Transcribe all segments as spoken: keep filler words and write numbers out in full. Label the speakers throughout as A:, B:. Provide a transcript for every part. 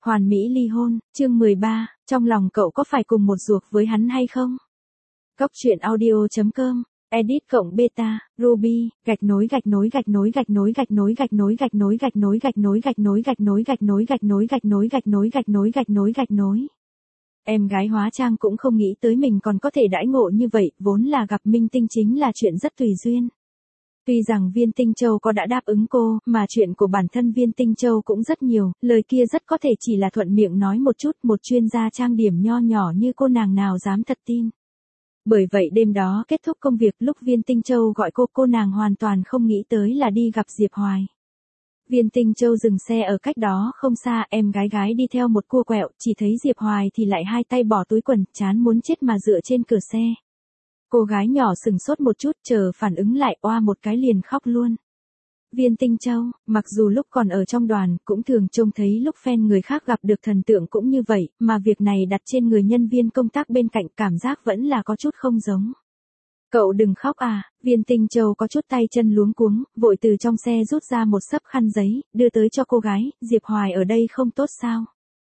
A: Hoàn mỹ ly hôn, chương mười ba, trong lòng cậu có phải cùng một ruột với hắn hay không? Góc truyện audio.com, edit cộng beta, Ruby, gạch nối gạch nối gạch nối gạch nối gạch nối gạch nối gạch nối gạch nối gạch nối gạch nối gạch nối gạch nối gạch nối gạch nối gạch nối gạch nối gạch nối gạch nối. Em gái hóa trang cũng không nghĩ tới mình còn có thể đãi ngộ như vậy, vốn là gặp minh tinh chính là chuyện rất tùy duyên. Tuy rằng Viên Tinh Châu có đã đáp ứng cô, mà chuyện của bản thân Viên Tinh Châu cũng rất nhiều, lời kia rất có thể chỉ là thuận miệng nói một chút, một chuyên gia trang điểm nho nhỏ như cô nàng nào dám thật tin. Bởi vậy đêm đó kết thúc công việc, lúc Viên Tinh Châu gọi cô, cô nàng hoàn toàn không nghĩ tới là đi gặp Diệp Hoài. Viên Tinh Châu dừng xe ở cách đó không xa, em gái gái đi theo một cua quẹo, chỉ thấy Diệp Hoài thì lại hai tay bỏ túi quần, chán muốn chết mà dựa trên cửa xe. Cô gái nhỏ sừng sốt một chút, chờ phản ứng lại, oa một cái liền khóc luôn. Viên Tinh Châu, mặc dù lúc còn ở trong đoàn, cũng thường trông thấy lúc fan người khác gặp được thần tượng cũng như vậy, mà việc này đặt trên người nhân viên công tác bên cạnh, cảm giác vẫn là có chút không giống. Cậu đừng khóc à, Viên Tinh Châu có chút tay chân luống cuống, vội từ trong xe rút ra một xấp khăn giấy, đưa tới cho cô gái, Diệp Hoài ở đây không tốt sao?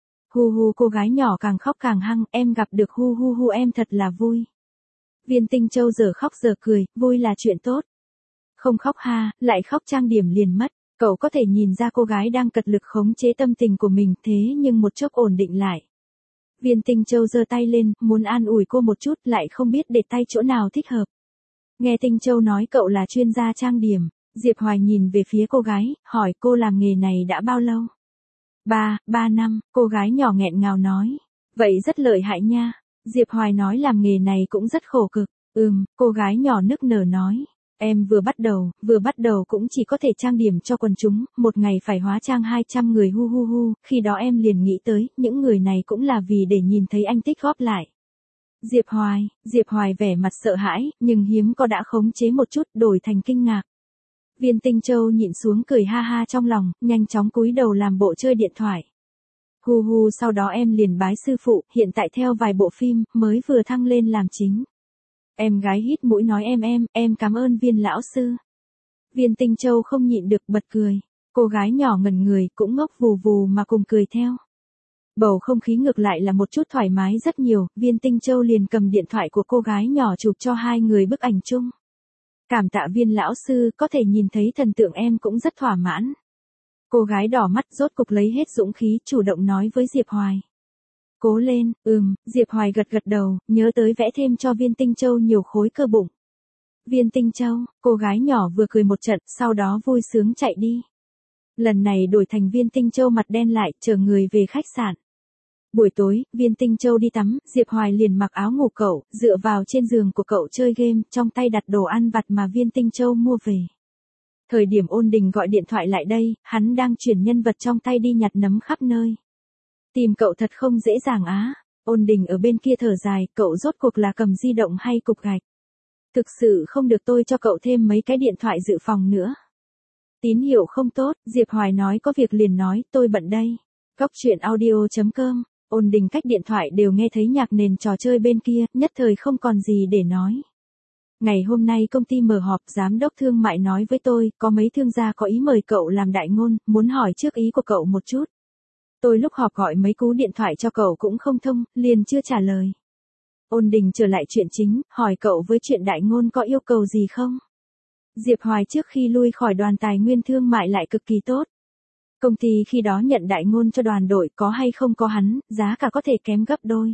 A: Hu hu, cô gái nhỏ càng khóc càng hăng, em gặp được hu hu hu em thật là vui. Viên Tinh Châu giờ khóc giờ cười, vui là chuyện tốt. Không khóc ha, lại khóc trang điểm liền mất. Cậu có thể nhìn ra cô gái đang cật lực khống chế tâm tình của mình, thế nhưng một chốc ổn định lại. Viên Tinh Châu giơ tay lên, muốn an ủi cô một chút, lại không biết để tay chỗ nào thích hợp. Nghe Tinh Châu nói cậu là chuyên gia trang điểm, Diệp Hoài nhìn về phía cô gái, hỏi cô làm nghề này đã bao lâu? Ba, ba năm, cô gái nhỏ nghẹn ngào nói. Vậy rất lợi hại nha. Diệp Hoài nói làm nghề này cũng rất khổ cực. Ừm, cô gái nhỏ nức nở nói. Em vừa bắt đầu, vừa bắt đầu cũng chỉ có thể trang điểm cho quần chúng, một ngày phải hóa trang hai trăm người hu hu hu, khi đó em liền nghĩ tới, những người này cũng là vì để nhìn thấy anh tích góp lại. Diệp Hoài, Diệp Hoài vẻ mặt sợ hãi, nhưng hiếm có đã khống chế một chút, đổi thành kinh ngạc. Viên Tinh Châu nhịn xuống cười ha ha trong lòng, nhanh chóng cúi đầu làm bộ chơi điện thoại. Hu hu, sau đó em liền bái sư phụ, hiện tại theo vài bộ phim, mới vừa thăng lên làm chính. Em gái hít mũi nói em em, em cảm ơn Viên lão sư. Viên Tinh Châu không nhịn được bật cười. Cô gái nhỏ ngẩn người, cũng ngốc vù vù mà cùng cười theo. Bầu không khí ngược lại là một chút thoải mái rất nhiều, Viên Tinh Châu liền cầm điện thoại của cô gái nhỏ chụp cho hai người bức ảnh chung. Cảm tạ Viên lão sư, có thể nhìn thấy thần tượng em cũng rất thỏa mãn. Cô gái đỏ mắt rốt cục lấy hết dũng khí, chủ động nói với Diệp Hoài. Cố lên, ừm, Diệp Hoài gật gật đầu, nhớ tới vẽ thêm cho Viên Tinh Châu nhiều khối cơ bụng. Viên Tinh Châu, cô gái nhỏ vừa cười một trận, sau đó vui sướng chạy đi. Lần này đổi thành Viên Tinh Châu mặt đen lại, chờ người về khách sạn. Buổi tối, Viên Tinh Châu đi tắm, Diệp Hoài liền mặc áo ngủ cậu, dựa vào trên giường của cậu chơi game, trong tay đặt đồ ăn vặt mà Viên Tinh Châu mua về. Thời điểm Ôn Đình gọi điện thoại lại đây, hắn đang chuyển nhân vật trong tay đi nhặt nấm khắp nơi. Tìm cậu thật không dễ dàng á. Ôn Đình ở bên kia thở dài, cậu rốt cuộc là cầm di động hay cục gạch. Thực sự không được tôi cho cậu thêm mấy cái điện thoại dự phòng nữa. Tín hiệu không tốt, Diệp Hoài nói có việc liền nói, tôi bận đây. Góc truyện audio.com, Ôn Đình cách điện thoại đều nghe thấy nhạc nền trò chơi bên kia, nhất thời không còn gì để nói. Ngày hôm nay công ty mở họp, giám đốc thương mại nói với tôi, có mấy thương gia có ý mời cậu làm đại ngôn, muốn hỏi trước ý của cậu một chút. Tôi lúc họp gọi mấy cú điện thoại cho cậu cũng không thông, liền chưa trả lời. Ôn Đình trở lại chuyện chính, hỏi cậu với chuyện đại ngôn có yêu cầu gì không? Diệp Hoài trước khi lui khỏi đoàn tài nguyên thương mại lại cực kỳ tốt. Công ty khi đó nhận đại ngôn cho đoàn đội có hay không có hắn, giá cả có thể kém gấp đôi.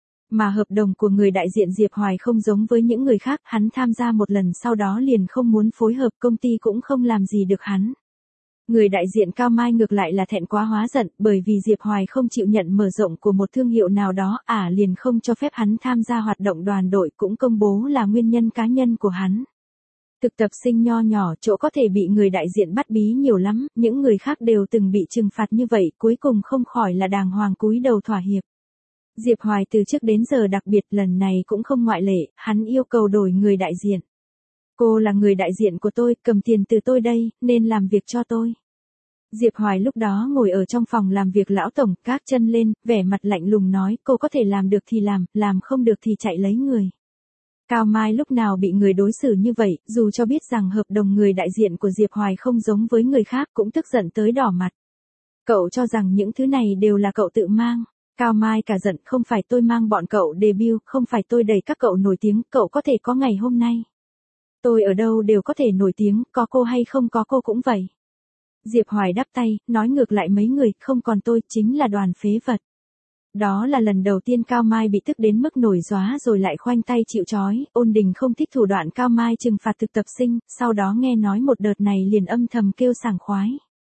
A: Mà hợp đồng của người đại diện Diệp Hoài không giống với những người khác, hắn tham gia một lần sau đó liền không muốn phối hợp, công ty cũng không làm gì được hắn. Người đại diện Cao Mai ngược lại là thẹn quá hóa giận, bởi vì Diệp Hoài không chịu nhận mở rộng của một thương hiệu nào đó, ả à, liền không cho phép hắn tham gia hoạt động đoàn đội, cũng công bố là nguyên nhân cá nhân của hắn. Thực tập sinh nho nhỏ, chỗ có thể bị người đại diện bắt bí nhiều lắm, những người khác đều từng bị trừng phạt như vậy, cuối cùng không khỏi là đàng hoàng cúi đầu thỏa hiệp. Diệp Hoài từ trước đến giờ đặc biệt, lần này cũng không ngoại lệ, hắn yêu cầu đổi người đại diện. Cô là người đại diện của tôi, cầm tiền từ tôi đây, nên làm việc cho tôi. Diệp Hoài lúc đó ngồi ở trong phòng làm việc lão tổng, gác chân lên, vẻ mặt lạnh lùng nói, cô có thể làm được thì làm, làm không được thì chạy lấy người. Cao Mai lúc nào bị người đối xử như vậy, dù cho biết rằng hợp đồng người đại diện của Diệp Hoài không giống với người khác cũng tức giận tới đỏ mặt. Cậu cho rằng những thứ này đều là cậu tự mang. Cao Mai cả giận, không phải tôi mang bọn cậu debut, không phải tôi đẩy các cậu nổi tiếng, cậu có thể có ngày hôm nay. Tôi ở đâu đều có thể nổi tiếng, có cô hay không có cô cũng vậy. Diệp Hoài đáp tay, nói ngược lại mấy người, không còn tôi, chính là đoàn phế vật. Đó là lần đầu tiên Cao Mai bị tức đến mức nổi gióa rồi lại khoanh tay chịu trói, Ôn Đình không thích thủ đoạn Cao Mai trừng phạt thực tập sinh, sau đó nghe nói một đợt này liền âm thầm kêu sảng khoái.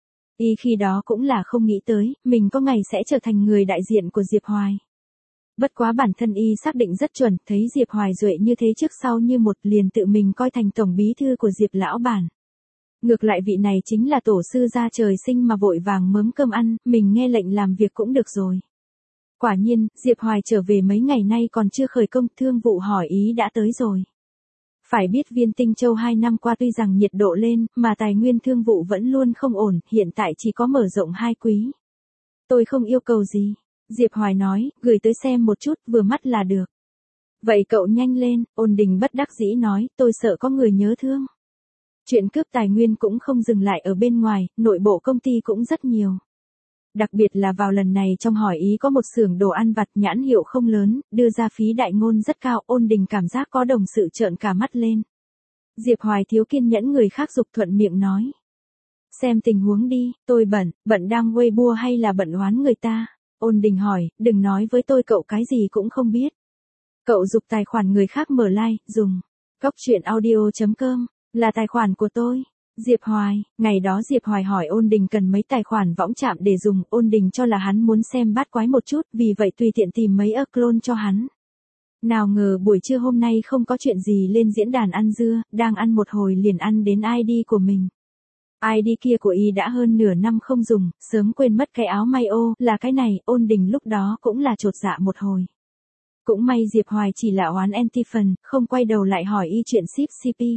A: Y khi đó cũng là không nghĩ tới, mình có ngày sẽ trở thành người đại diện của Diệp Hoài. Bất quá bản thân Y xác định rất chuẩn, thấy Diệp Hoài duệ như thế trước sau như một liền tự mình coi thành tổng bí thư của Diệp lão bản. Ngược lại vị này chính là tổ sư gia trời sinh mà vội vàng mớm cơm ăn, mình nghe lệnh làm việc cũng được rồi. Quả nhiên, Diệp Hoài trở về mấy ngày nay còn chưa khởi công, thương vụ hỏi ý đã tới rồi. Phải biết Viên Tinh Châu hai năm qua tuy rằng nhiệt độ lên, mà tài nguyên thương vụ vẫn luôn không ổn, hiện tại chỉ có mở rộng hai quý. Tôi không yêu cầu gì. Diệp Hoài nói, gửi tới xem một chút, vừa mắt là được. Vậy cậu nhanh lên, Ôn Đình bất đắc dĩ nói, tôi sợ có người nhớ thương. Chuyện cướp tài nguyên cũng không dừng lại ở bên ngoài, nội bộ công ty cũng rất nhiều. Đặc biệt là vào lần này trong hỏi ý có một xưởng đồ ăn vặt nhãn hiệu không lớn, đưa ra phí đại ngôn rất cao, Ôn Đình cảm giác có đồng sự trợn cả mắt lên. Diệp Hoài thiếu kiên nhẫn người khác giục thuận miệng nói. Xem tình huống đi, tôi bận, bận đang Weibo hay là bận oán người ta? Ôn Đình hỏi, đừng nói với tôi cậu cái gì cũng không biết. Cậu giục tài khoản người khác mở like, dùng. Cóc truyện audio chấm com, là tài khoản của tôi. Diệp Hoài, ngày đó Diệp Hoài hỏi Ôn Đình cần mấy tài khoản võng chạm để dùng, Ôn Đình cho là hắn muốn xem bát quái một chút, vì vậy tùy tiện tìm mấy ơ clone cho hắn. Nào ngờ buổi trưa hôm nay không có chuyện gì lên diễn đàn ăn dưa, đang ăn một hồi liền ăn đến i đê của mình. i đê kia của y đã hơn nửa năm không dùng, sớm quên mất cái áo may ô, là cái này, Ôn Đình lúc đó cũng là chột dạ một hồi. Cũng may Diệp Hoài chỉ là oán anti phần, không quay đầu lại hỏi y chuyện ship xê pê.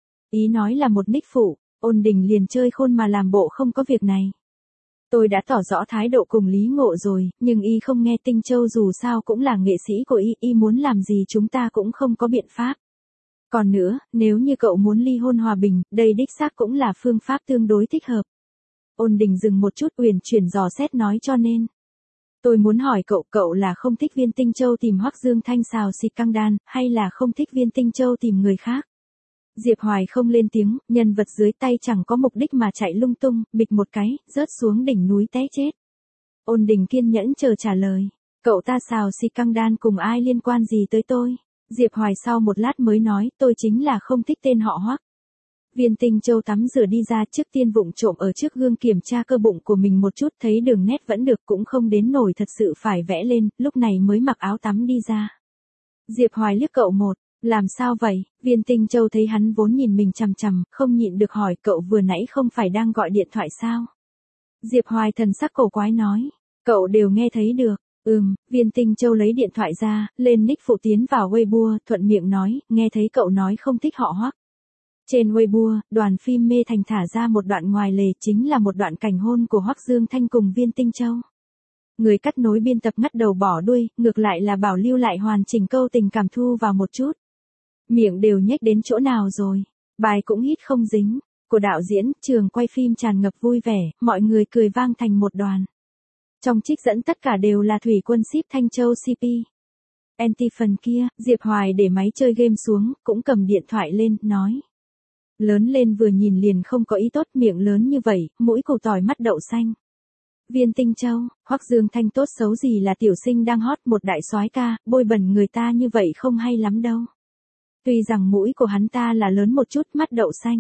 A: Ý nói là một nick phụ, Ôn Đình liền chơi khôn mà làm bộ không có việc này. Tôi đã tỏ rõ thái độ cùng Lý Ngộ rồi, nhưng y không nghe. Tinh Châu dù sao cũng là nghệ sĩ của y, y muốn làm gì chúng ta cũng không có biện pháp. Còn nữa, nếu như cậu muốn ly hôn hòa bình, đây đích xác cũng là phương pháp tương đối thích hợp. Ôn Đình dừng một chút uyển chuyển dò xét nói cho nên. Tôi muốn hỏi cậu, cậu là không thích Viên Tinh Châu tìm Hoắc Dương Thanh xào xịt căng đan, hay là không thích Viên Tinh Châu tìm người khác? Diệp Hoài không lên tiếng, nhân vật dưới tay chẳng có mục đích mà chạy lung tung, bịch một cái, rớt xuống đỉnh núi té chết. Ôn Đình kiên nhẫn chờ trả lời. Cậu ta xào xịt căng đan cùng ai liên quan gì tới tôi? Diệp Hoài sau một lát mới nói, tôi chính là không thích tên họ Hoắc. Viên Tinh Châu tắm rửa đi ra, trước tiên vụng trộm ở trước gương kiểm tra cơ bụng của mình một chút, thấy đường nét vẫn được, cũng không đến nổi thật sự phải vẽ lên, lúc này mới mặc áo tắm đi ra. Diệp Hoài liếc cậu một, làm sao vậy? Viên Tinh Châu thấy hắn vốn nhìn mình chằm chằm, không nhịn được hỏi, cậu vừa nãy không phải đang gọi điện thoại sao? Diệp Hoài thần sắc cổ quái nói, cậu đều nghe thấy được. Ừm, Viên Tinh Châu lấy điện thoại ra, lên nick phụ tiến vào Weibo, thuận miệng nói, nghe thấy cậu nói không thích họ Hoắc. Trên Weibo, đoàn phim Mê Thành thả ra một đoạn ngoài lề, chính là một đoạn cảnh hôn của Hoắc Dương Thanh cùng Viên Tinh Châu. Người cắt nối biên tập ngắt đầu bỏ đuôi, ngược lại là bảo lưu lại hoàn chỉnh câu tình cảm thu vào một chút. Miệng đều nhếch đến chỗ nào rồi, bài cũng hít không dính, của đạo diễn, trường quay phim tràn ngập vui vẻ, mọi người cười vang thành một đoàn. Trong trích dẫn tất cả đều là thủy quân ship Thanh Châu xê pê. Anti phần kia, Diệp Hoài để máy chơi game xuống, cũng cầm điện thoại lên, nói. Lớn lên vừa nhìn liền không có ý tốt, miệng lớn như vậy, mũi củ tỏi mắt đậu xanh. Viên Tinh Châu, Hoắc Dương Thanh tốt xấu gì là tiểu sinh đang hot, một đại soái ca, bôi bẩn người ta như vậy không hay lắm đâu. Tuy rằng mũi của hắn ta là lớn một chút, mắt đậu xanh.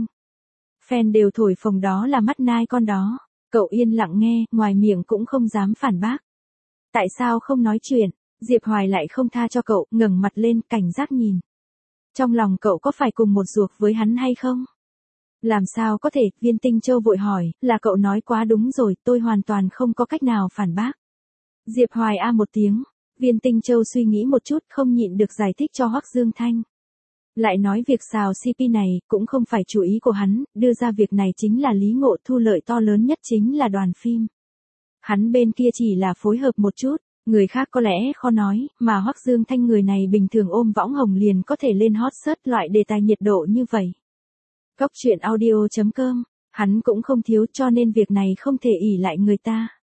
A: Fan đều thổi phồng đó là mắt nai con đó. Cậu yên lặng nghe, ngoài miệng cũng không dám phản bác. Tại sao không nói chuyện? Diệp Hoài lại không tha cho cậu, ngẩng mặt lên, cảnh giác nhìn. Trong lòng cậu có phải cùng một ruột với hắn hay không? Làm sao có thể? Viên Tinh Châu vội hỏi, là cậu nói quá đúng rồi, tôi hoàn toàn không có cách nào phản bác. Diệp Hoài a một tiếng, Viên Tinh Châu suy nghĩ một chút, không nhịn được giải thích cho Hoắc Dương Thanh. Lại nói việc xào xê pê này, cũng không phải chủ ý của hắn, đưa ra việc này chính là Lý Ngộ, thu lợi to lớn nhất chính là đoàn phim. Hắn bên kia chỉ là phối hợp một chút, người khác có lẽ khó nói, mà Hoắc Dương Thanh người này bình thường ôm võng hồng liền có thể lên hot search loại đề tài nhiệt độ như vậy. Cóc truyện audio chấm com, hắn cũng không thiếu cho nên việc này không thể ỷ lại người ta.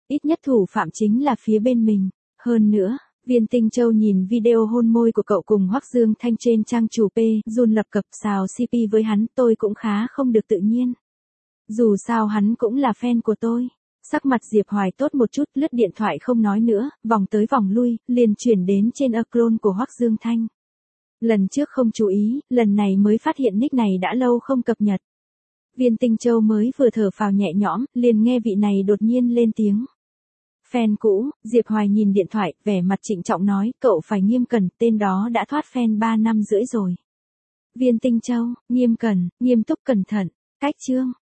A: Ít nhất thủ phạm chính là phía bên mình. Hơn nữa, Viên Tinh Châu nhìn video hôn môi của cậu cùng Hoắc Dương Thanh trên trang chủ P, run lập cập xào xê pê với hắn, tôi cũng khá không được tự nhiên. Dù sao hắn cũng là fan của tôi. Sắc mặt Diệp Hoài tốt một chút, lướt điện thoại không nói nữa, vòng tới vòng lui, liền chuyển đến trên account của Hoắc Dương Thanh. Lần trước không chú ý, lần này mới phát hiện nick này đã lâu không cập nhật. Viên Tinh Châu mới vừa thở phào nhẹ nhõm, liền nghe vị này đột nhiên lên tiếng. Fan cũ, Diệp Hoài nhìn điện thoại, vẻ mặt trịnh trọng nói, cậu phải nghiêm cẩn, tên đó đã thoát fan ba năm rưỡi rồi. Viên Tinh Châu, nghiêm cẩn, nghiêm túc cẩn thận, cách chương.